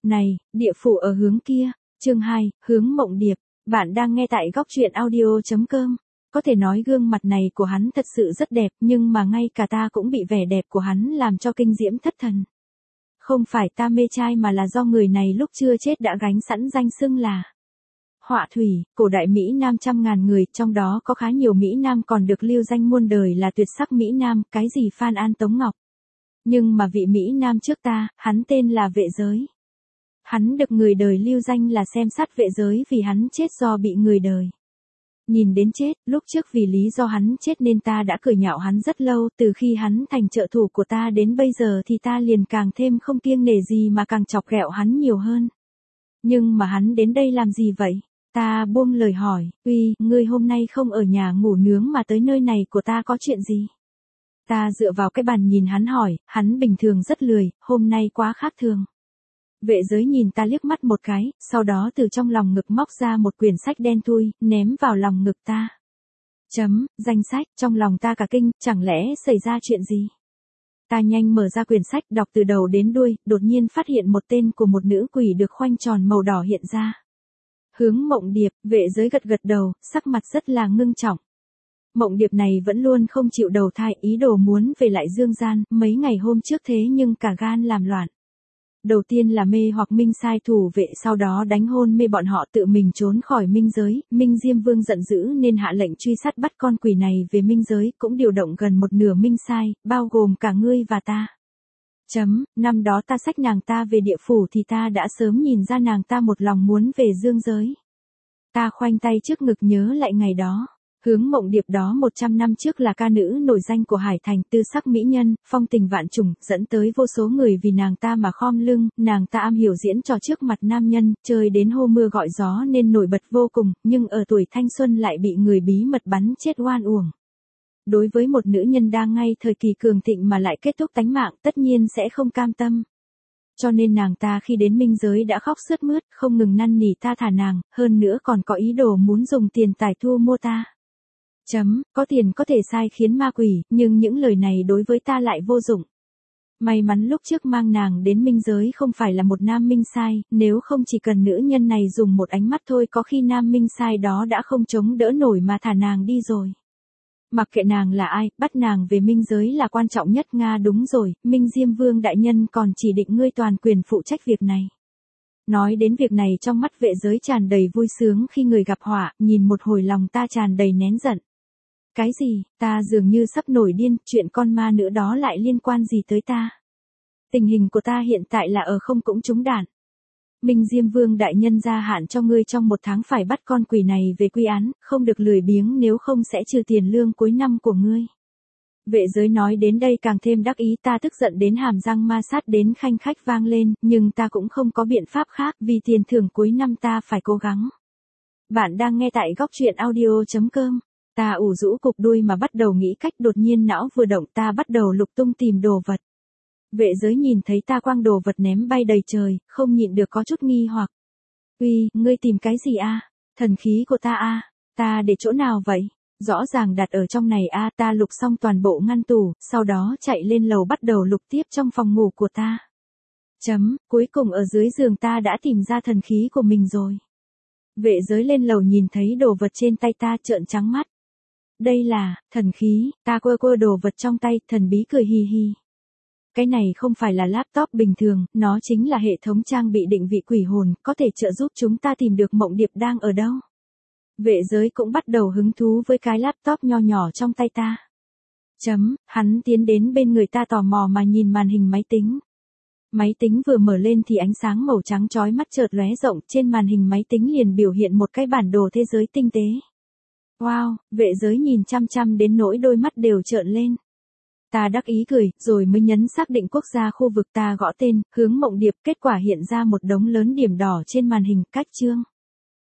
Này, địa phủ ở hướng kia. Chương 2, hướng Mộng Điệp. Bạn đang nghe tại góc truyện audio.com. Có thể nói gương mặt này của hắn thật sự rất đẹp, nhưng mà ngay cả ta cũng bị vẻ đẹp của hắn làm cho kinh diễm thất thần. Không phải ta mê trai mà là do người này lúc chưa chết đã gánh sẵn danh xưng là Họa Thủy, cổ đại Mỹ Nam trăm ngàn người, trong đó có khá nhiều Mỹ Nam còn được lưu danh muôn đời là tuyệt sắc Mỹ Nam, cái gì Phan An Tống Ngọc. Nhưng mà vị Mỹ Nam trước ta, hắn tên là Vệ Giới. Hắn được người đời lưu danh là xem sát Vệ Giới vì hắn chết do bị người đời nhìn đến chết. Lúc trước vì lý do hắn chết nên ta đã cười nhạo hắn rất lâu, từ khi hắn thành trợ thủ của ta đến bây giờ thì ta liền càng thêm không kiêng nể gì mà càng chọc ghẹo hắn nhiều hơn. Nhưng mà hắn đến đây làm gì vậy? Ta buông lời hỏi, uy, ngươi hôm nay không ở nhà ngủ nướng mà tới nơi này của ta có chuyện gì? Ta dựa vào cái bàn nhìn hắn hỏi, hắn bình thường rất lười, hôm nay quá khác thường. Vệ Giới nhìn ta liếc mắt một cái, sau đó từ trong lòng ngực móc ra một quyển sách đen thui, ném vào lòng ngực ta. Danh sách, trong lòng ta cả kinh, chẳng lẽ xảy ra chuyện gì? Ta nhanh mở ra quyển sách đọc từ đầu đến đuôi, đột nhiên phát hiện một tên của một nữ quỷ được khoanh tròn màu đỏ hiện ra. Hướng Mộng Điệp. Vệ Giới gật gật đầu, sắc mặt rất là ngưng trọng. Mộng Điệp này vẫn luôn không chịu đầu thai, ý đồ muốn về lại dương gian, mấy ngày hôm trước thế nhưng cả gan làm loạn. Đầu tiên là mê hoặc Minh Sai thủ vệ, sau đó đánh hôn mê bọn họ, tự mình trốn khỏi Minh giới. Minh Diêm Vương giận dữ nên hạ lệnh truy sát bắt con quỷ này về Minh giới, cũng điều động gần một nửa Minh Sai, bao gồm cả ngươi và ta. Năm đó ta xách nàng ta về địa phủ thì ta đã sớm nhìn ra nàng ta một lòng muốn về dương giới. Ta khoanh tay trước ngực nhớ lại ngày đó. Hướng Mộng Điệp đó 100 năm trước là ca nữ nổi danh của Hải Thành, tư sắc mỹ nhân, phong tình vạn trùng, dẫn tới vô số người vì nàng ta mà khom lưng. Nàng ta am hiểu diễn trò trước mặt nam nhân, chơi đến hô mưa gọi gió nên nổi bật vô cùng, nhưng ở tuổi thanh xuân lại bị người bí mật bắn chết oan uổng. Đối với một nữ nhân đang ngay thời kỳ cường thịnh mà lại kết thúc tánh mạng, tất nhiên sẽ không cam tâm. Cho nên nàng ta khi đến Minh giới đã khóc sướt mướt, không ngừng năn nỉ ta thả nàng, hơn nữa còn có ý đồ muốn dùng tiền tài thu mua ta. Có tiền có thể sai khiến ma quỷ, nhưng những lời này đối với ta lại vô dụng. May mắn lúc trước mang nàng đến Minh giới không phải là một nam Minh Sai, nếu không chỉ cần nữ nhân này dùng một ánh mắt thôi có khi nam Minh Sai đó đã không chống đỡ nổi mà thả nàng đi rồi. Mặc kệ nàng là ai, bắt nàng về Minh giới là quan trọng nhất. Nga đúng rồi, Minh Diêm Vương đại nhân còn chỉ định ngươi toàn quyền phụ trách việc này. Nói đến việc này trong mắt Vệ Giới tràn đầy vui sướng khi người gặp họa, nhìn một hồi lòng ta tràn đầy nén giận. Cái gì, ta dường như sắp nổi điên, chuyện con ma nữa đó lại liên quan gì tới ta? Tình hình của ta hiện tại là ở không cũng trúng đạn. Minh Diêm Vương đại nhân gia hạn cho ngươi trong 1 tháng phải bắt con quỷ này về quy án, không được lười biếng nếu không sẽ trừ tiền lương cuối năm của ngươi. Vệ Giới nói đến đây càng thêm đắc ý, ta tức giận đến hàm răng ma sát đến khanh khách vang lên, nhưng ta cũng không có biện pháp khác vì tiền thưởng cuối năm ta phải cố gắng. Bạn đang nghe tại góc truyện audio.com. Ta ủ rũ cục đuôi mà bắt đầu nghĩ cách, đột nhiên não vừa động ta bắt đầu lục tung tìm đồ vật. Vệ Giới nhìn thấy ta quăng đồ vật ném bay đầy trời, không nhịn được có chút nghi hoặc. Uy, ngươi tìm cái gì a? Thần khí của ta a? Ta để chỗ nào vậy? Rõ ràng đặt ở trong này a. Ta lục xong toàn bộ ngăn tủ, sau đó chạy lên lầu bắt đầu lục tiếp trong phòng ngủ của ta. Cuối cùng ở dưới giường ta đã tìm ra thần khí của mình rồi. Vệ Giới lên lầu nhìn thấy đồ vật trên tay ta trợn trắng mắt. Đây là thần khí. Ta quơ đồ vật trong tay, thần bí cười hi hi. Cái này không phải là laptop bình thường, nó chính là hệ thống trang bị định vị quỷ hồn, có thể trợ giúp chúng ta tìm được Mộng Điệp đang ở đâu. Vệ Giới cũng bắt đầu hứng thú với cái laptop nho nhỏ trong tay ta. Hắn tiến đến bên người ta tò mò mà nhìn màn hình máy tính. Máy tính vừa mở lên thì ánh sáng màu trắng chói mắt chợt lóe rộng, trên màn hình máy tính liền biểu hiện một cái bản đồ thế giới tinh tế. Wow, Vệ Giới nhìn chăm chăm đến nỗi đôi mắt đều trợn lên. Ta đắc ý cười, rồi mới nhấn xác định quốc gia khu vực. Ta gõ tên, hướng Mộng Điệp, kết quả hiện ra một đống lớn điểm đỏ trên màn hình, cách chương.